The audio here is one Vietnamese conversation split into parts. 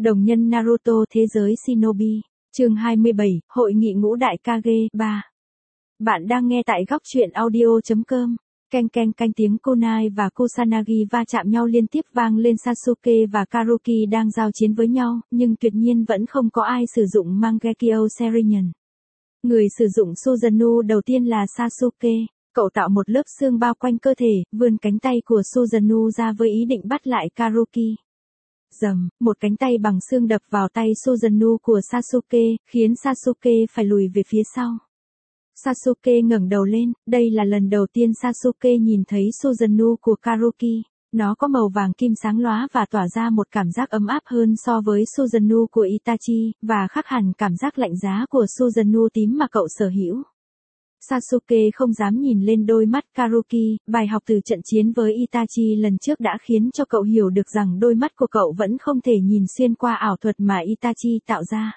Đồng nhân Naruto thế giới Shinobi. Chương 27, Hội nghị ngũ đại Kage 3. Bạn đang nghe tại góc truyện audio.com. Keng keng canh tiếng Kunai và Kusanagi va chạm nhau liên tiếp vang lên. Sasuke và Karuki đang giao chiến với nhau, nhưng tuyệt nhiên vẫn không có ai sử dụng Mangekyo Sharingan. Người sử dụng Susanoo đầu tiên là Sasuke. Cậu tạo một lớp xương bao quanh cơ thể, vươn cánh tay của Susanoo ra với ý định bắt lại Karuki. Rầm, một cánh tay bằng xương đập vào tay Susanoo của Sasuke, khiến Sasuke phải lùi về phía sau. Sasuke ngẩng đầu lên, đây là lần đầu tiên Sasuke nhìn thấy Susanoo của Karuki. Nó có màu vàng kim sáng lóa và tỏa ra một cảm giác ấm áp hơn so với Susanoo của Itachi, và khác hẳn cảm giác lạnh giá của Susanoo tím mà cậu sở hữu. Sasuke không dám nhìn lên đôi mắt Karuki, bài học từ trận chiến với Itachi lần trước đã khiến cho cậu hiểu được rằng đôi mắt của cậu vẫn không thể nhìn xuyên qua ảo thuật mà Itachi tạo ra.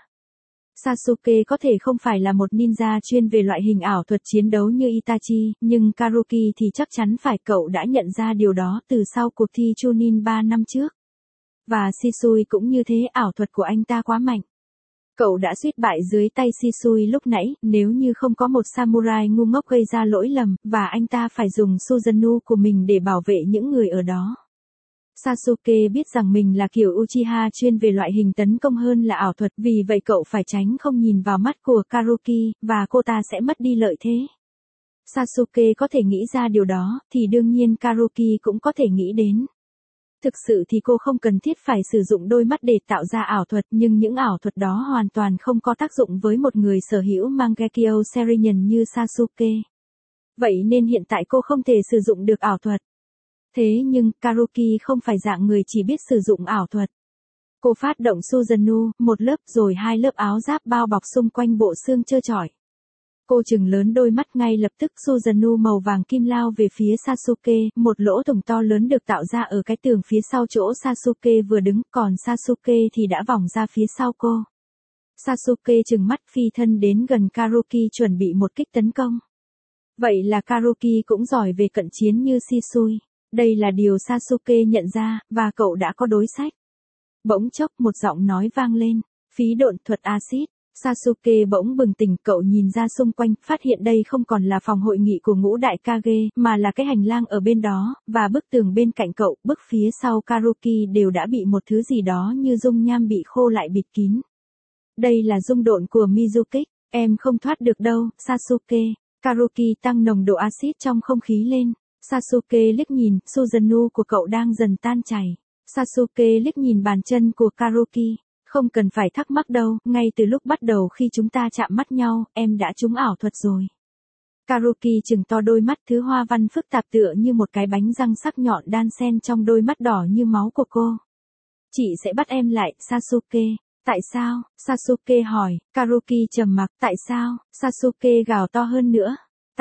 Sasuke có thể không phải là một ninja chuyên về loại hình ảo thuật chiến đấu như Itachi, nhưng Karuki thì chắc chắn phải. Cậu đã nhận ra điều đó từ sau cuộc thi Chunin 3 năm trước. Và Shisui cũng như thế, ảo thuật của anh ta quá mạnh. Cậu đã suýt bại dưới tay Shisui lúc nãy, nếu như không có một samurai ngu ngốc gây ra lỗi lầm, và anh ta phải dùng Susanoo của mình để bảo vệ những người ở đó. Sasuke biết rằng mình là kiểu Uchiha chuyên về loại hình tấn công hơn là ảo thuật, vì vậy cậu phải tránh không nhìn vào mắt của Karuki, và cô ta sẽ mất đi lợi thế. Sasuke có thể nghĩ ra điều đó, thì đương nhiên Karuki cũng có thể nghĩ đến. Thực sự thì cô không cần thiết phải sử dụng đôi mắt để tạo ra ảo thuật, nhưng những ảo thuật đó hoàn toàn không có tác dụng với một người sở hữu Mangekyo Sharingan như Sasuke. Vậy nên hiện tại cô không thể sử dụng được ảo thuật. Thế nhưng, Karuki không phải dạng người chỉ biết sử dụng ảo thuật. Cô phát động Susanoo, một lớp rồi hai lớp áo giáp bao bọc xung quanh bộ xương trơ trọi. Cô trừng lớn đôi mắt, ngay lập tức Susanoo màu vàng kim lao về phía Sasuke, một lỗ thủng to lớn được tạo ra ở cái tường phía sau chỗ Sasuke vừa đứng, còn Sasuke thì đã vòng ra phía sau cô. Sasuke trừng mắt phi thân đến gần Karuki chuẩn bị một kích tấn công. Vậy là Karuki cũng giỏi về cận chiến như Shisui. Đây là điều Sasuke nhận ra, và cậu đã có đối sách. Bỗng chốc một giọng nói vang lên, phí độn thuật axit. Sasuke bỗng bừng tỉnh, cậu nhìn ra xung quanh, phát hiện đây không còn là phòng hội nghị của ngũ đại Kage, mà là cái hành lang ở bên đó, và bức tường bên cạnh cậu, bức phía sau Karuki đều đã bị một thứ gì đó như dung nham bị khô lại bịt kín. Đây là dung độn của Mizukik, em không thoát được đâu, Sasuke. Karuki tăng nồng độ axit trong không khí lên. Sasuke liếc nhìn, Susanoo của cậu đang dần tan chảy. Sasuke liếc nhìn bàn chân của Karuki. Không cần phải thắc mắc đâu, ngay từ lúc bắt đầu khi chúng ta chạm mắt nhau, em đã trúng ảo thuật rồi. Karuki trừng to đôi mắt, thứ hoa văn phức tạp tựa như một cái bánh răng sắc nhọn đan xen trong đôi mắt đỏ như máu của cô. Chị sẽ bắt em lại, Sasuke. Tại sao? Sasuke hỏi. Karuki trầm mặc. Tại sao? Sasuke gào to hơn nữa.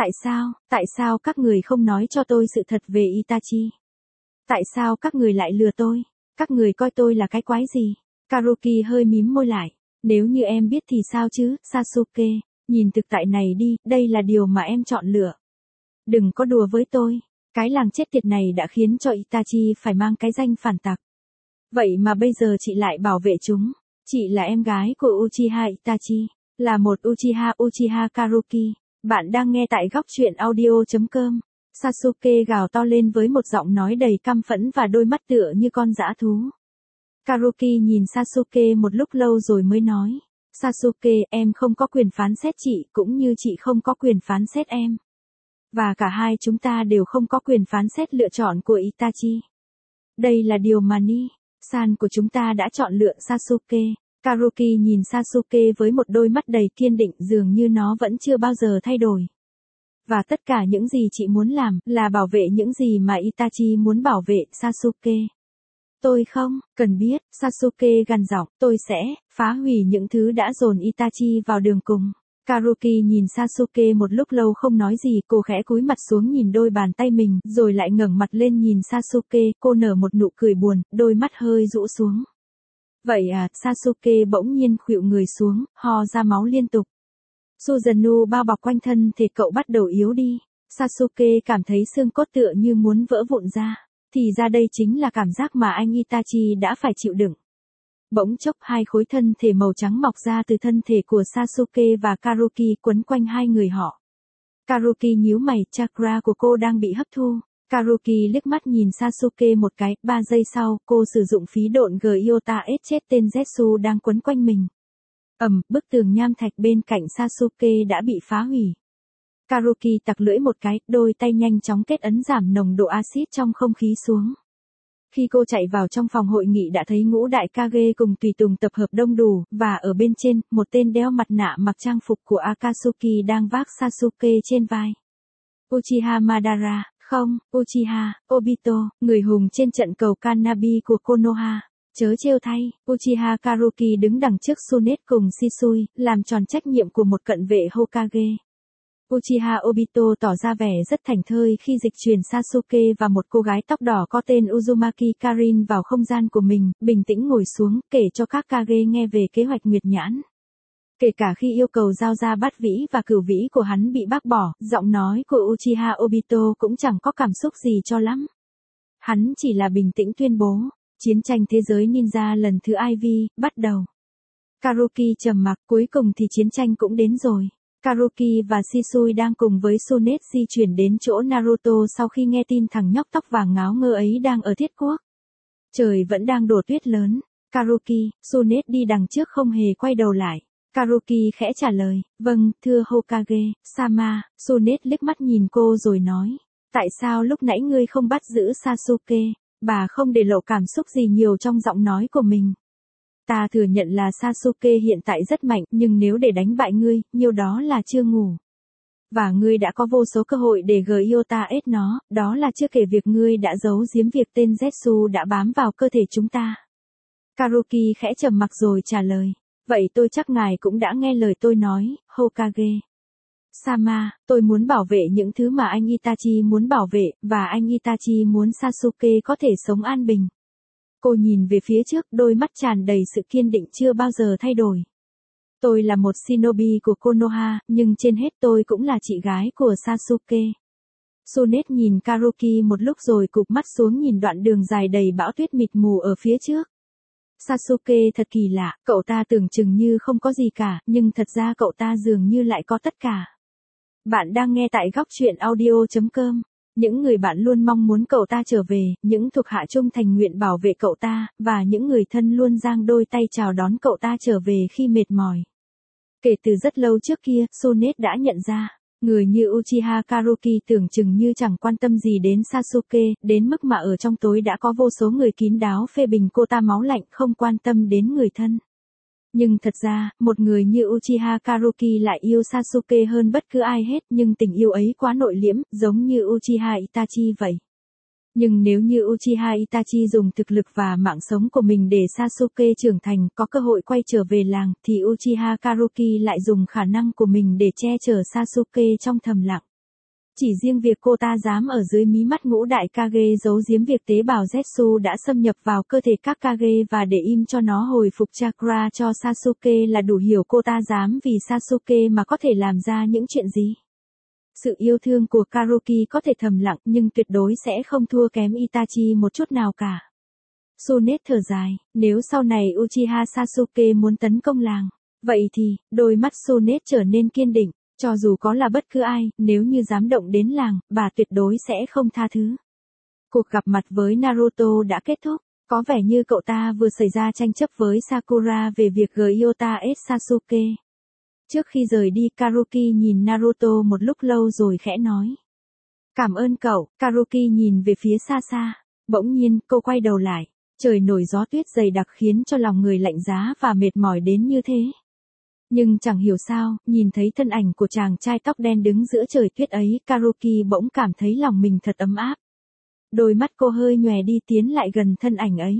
Tại sao các người không nói cho tôi sự thật về Itachi? Tại sao các người lại lừa tôi? Các người coi tôi là cái quái gì? Karuki hơi mím môi lại. Nếu như em biết thì sao chứ, Sasuke, nhìn thực tại này đi, đây là điều mà em chọn lựa. Đừng có đùa với tôi. Cái làng chết tiệt này đã khiến cho Itachi phải mang cái danh phản tặc. Vậy mà bây giờ chị lại bảo vệ chúng. Chị là em gái của Uchiha Itachi, là một Uchiha Karuki. Bạn đang nghe tại góc truyện audio.com. Sasuke gào to lên với một giọng nói đầy căm phẫn và đôi mắt tựa như con dã thú. Karuki nhìn Sasuke một lúc lâu rồi mới nói. Sasuke, em không có quyền phán xét chị, cũng như chị không có quyền phán xét em. Và cả hai chúng ta đều không có quyền phán xét lựa chọn của Itachi. Đây là điều mà Ni-san của chúng ta đã chọn lựa. Sasuke. Karuki nhìn Sasuke với một đôi mắt đầy kiên định, dường như nó vẫn chưa bao giờ thay đổi. Và tất cả những gì chị muốn làm, là bảo vệ những gì mà Itachi muốn bảo vệ, Sasuke. Tôi không cần biết, Sasuke gằn giọng, tôi sẽ phá hủy những thứ đã dồn Itachi vào đường cùng. Karuki nhìn Sasuke một lúc lâu không nói gì, cô khẽ cúi mặt xuống nhìn đôi bàn tay mình, rồi lại ngẩng mặt lên nhìn Sasuke, cô nở một nụ cười buồn, đôi mắt hơi rũ xuống. Vậy à, Sasuke bỗng nhiên khuỵu người xuống, ho ra máu liên tục. Susanoo bao bọc quanh thân thể cậu bắt đầu yếu đi. Sasuke cảm thấy xương cốt tựa như muốn vỡ vụn ra. Thì ra đây chính là cảm giác mà anh Itachi đã phải chịu đựng. Bỗng chốc hai khối thân thể màu trắng mọc ra từ thân thể của Sasuke và Karuki quấn quanh hai người họ. Karuki nhíu mày, chakra của cô đang bị hấp thu. Karuki liếc mắt nhìn Sasuke một cái, 3 giây sau, cô sử dụng phí độn Gyota ết chết tên Zetsu đang quấn quanh mình. Bức tường nham thạch bên cạnh Sasuke đã bị phá hủy. Karuki tặc lưỡi một cái, đôi tay nhanh chóng kết ấn giảm nồng độ axit trong không khí xuống. Khi cô chạy vào trong phòng hội nghị đã thấy ngũ đại Kage cùng tùy tùng tập hợp đông đủ, và ở bên trên, một tên đeo mặt nạ mặc trang phục của Akatsuki đang vác Sasuke trên vai. Uchiha Madara, không, Uchiha Obito, người hùng trên trận cầu Kanabi của Konoha. Chớ trêu thay, Uchiha Karuki đứng đằng trước Tsunade cùng Shisui, làm tròn trách nhiệm của một cận vệ Hokage. Uchiha Obito tỏ ra vẻ rất thảnh thơi khi dịch chuyển Sasuke và một cô gái tóc đỏ có tên Uzumaki Karin vào không gian của mình, bình tĩnh ngồi xuống, kể cho các Kage nghe về kế hoạch Nguyệt Nhãn. Kể cả khi yêu cầu giao ra bát vĩ và cửu vĩ của hắn bị bác bỏ, giọng nói của Uchiha Obito cũng chẳng có cảm xúc gì cho lắm. Hắn chỉ là bình tĩnh tuyên bố, chiến tranh thế giới ninja lần thứ IV, bắt đầu. Karuki trầm mặc, cuối cùng thì chiến tranh cũng đến rồi. Karuki và Shisui đang cùng với Tsunade di chuyển đến chỗ Naruto sau khi nghe tin thằng nhóc tóc vàng ngáo ngơ ấy đang ở Thiết Quốc. Trời vẫn đang đổ tuyết lớn. Karuki, Tsunade đi đằng trước không hề quay đầu lại. Karuki khẽ trả lời, vâng, thưa Hokage, Sama. Tsunade liếc mắt nhìn cô rồi nói, tại sao lúc nãy ngươi không bắt giữ Sasuke? Bà không để lộ cảm xúc gì nhiều trong giọng nói của mình. Ta thừa nhận là Sasuke hiện tại rất mạnh, nhưng nếu để đánh bại ngươi, nhiều đó là chưa ngủ. Và ngươi đã có vô số cơ hội để Gyota ết nó, đó là chưa kể việc ngươi đã giấu giếm việc tên Zetsu đã bám vào cơ thể chúng ta. Karuki khẽ trầm mặc rồi trả lời, vậy tôi chắc ngài cũng đã nghe lời tôi nói, Hokage. Sama, tôi muốn bảo vệ những thứ mà anh Itachi muốn bảo vệ, và anh Itachi muốn Sasuke có thể sống an bình. Cô nhìn về phía trước, đôi mắt tràn đầy sự kiên định chưa bao giờ thay đổi. Tôi là một shinobi của Konoha, nhưng trên hết tôi cũng là chị gái của Sasuke. Tsunade nhìn Karuki một lúc rồi cụp mắt xuống nhìn đoạn đường dài đầy bão tuyết mịt mù ở phía trước. Sasuke thật kỳ lạ, cậu ta tưởng chừng như không có gì cả, nhưng thật ra cậu ta dường như lại có tất cả. Bạn đang nghe tại góc truyện audio.com. Những người bạn luôn mong muốn cậu ta trở về, những thuộc hạ trung thành nguyện bảo vệ cậu ta, và những người thân luôn giang đôi tay chào đón cậu ta trở về khi mệt mỏi. Kể từ rất lâu trước kia, Tsunade đã nhận ra, người như Uchiha Karuki tưởng chừng như chẳng quan tâm gì đến Sasuke, đến mức mà ở trong tối đã có vô số người kín đáo phê bình cô ta máu lạnh không quan tâm đến người thân. Nhưng thật ra, một người như Uchiha Karuki lại yêu Sasuke hơn bất cứ ai hết, nhưng tình yêu ấy quá nội liễm, giống như Uchiha Itachi vậy. Nhưng nếu như Uchiha Itachi dùng thực lực và mạng sống của mình để Sasuke trưởng thành, có cơ hội quay trở về làng, thì Uchiha Karuki lại dùng khả năng của mình để che chở Sasuke trong thầm lặng. Chỉ riêng việc cô ta dám ở dưới mí mắt ngũ đại Kage giấu giếm việc tế bào Zetsu đã xâm nhập vào cơ thể các Kage và để im cho nó hồi phục chakra cho Sasuke là đủ hiểu cô ta dám vì Sasuke mà có thể làm ra những chuyện gì. Sự yêu thương của Karuki có thể thầm lặng nhưng tuyệt đối sẽ không thua kém Itachi một chút nào cả. Tsunade thở dài, nếu sau này Uchiha Sasuke muốn tấn công làng, vậy thì, đôi mắt Tsunade trở nên kiên định. Cho dù có là bất cứ ai, nếu như dám động đến làng, bà tuyệt đối sẽ không tha thứ. Cuộc gặp mặt với Naruto đã kết thúc, có vẻ như cậu ta vừa xảy ra tranh chấp với Sakura về việc Gyota ết Sasuke. Trước khi rời đi, Karuki nhìn Naruto một lúc lâu rồi khẽ nói. Cảm ơn cậu. Karuki nhìn về phía xa xa. Bỗng nhiên, cô quay đầu lại. Trời nổi gió tuyết dày đặc khiến cho lòng người lạnh giá và mệt mỏi đến như thế. Nhưng chẳng hiểu sao, nhìn thấy thân ảnh của chàng trai tóc đen đứng giữa trời tuyết ấy, Karuki bỗng cảm thấy lòng mình thật ấm áp. Đôi mắt cô hơi nhòe đi tiến lại gần thân ảnh ấy.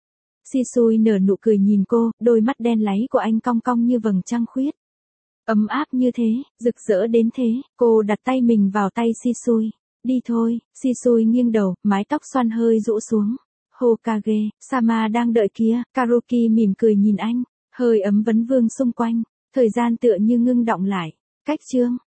Shisui nở nụ cười nhìn cô, đôi mắt đen láy của anh cong cong như vầng trăng khuyết. Ấm áp như thế, rực rỡ đến thế, cô đặt tay mình vào tay Shisui. Đi thôi, Shisui nghiêng đầu, mái tóc xoăn hơi rũ xuống. Hokage, Sama đang đợi kia, Karuki mỉm cười nhìn anh, hơi ấm vấn vương xung quanh. Thời gian tựa như ngưng đọng lại. Cách chương